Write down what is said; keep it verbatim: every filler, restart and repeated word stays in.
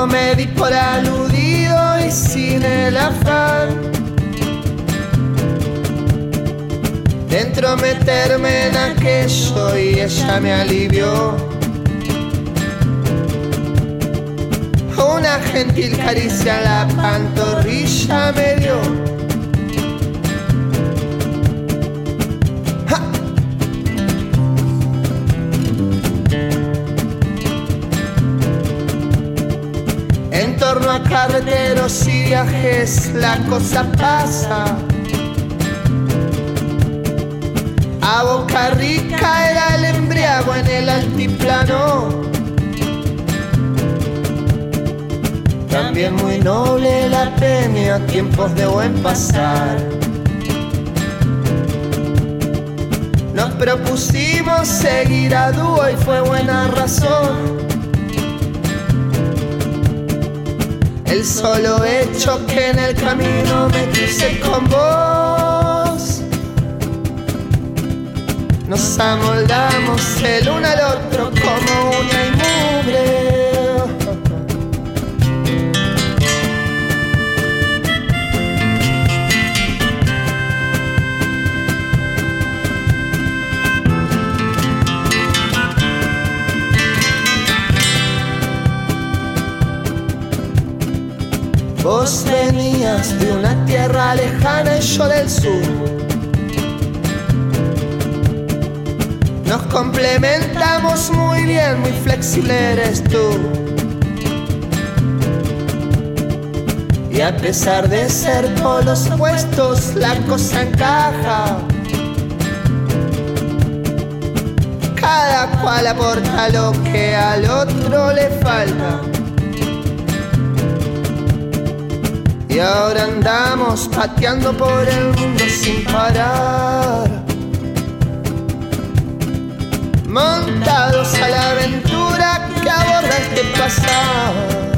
tiempo me di por aludido y sin el afán de entrometerme en aquello, y ella me alivió. Una gentil caricia en la pantorrilla me dio. ¡Ja! En torno a carreteros y viajes la cosa pasa. A Boca Rica era el embriago en el altiplano. También muy noble la peña, tiempos de buen pasar. Nos propusimos seguir a dúo y fue buena razón. El solo hecho que en el camino me crucé con vos. Nos amoldamos el uno al otro como uña y mugre. Vos venías de una tierra lejana y yo del sur. Nos complementamos muy bien, muy flexible eres tú. Y a pesar de ser polos opuestos, la cosa encaja. Cada cual aporta lo que al otro le falta. Y ahora andamos pateando por el mundo sin parar, montados a la aventura que aborda este pasado.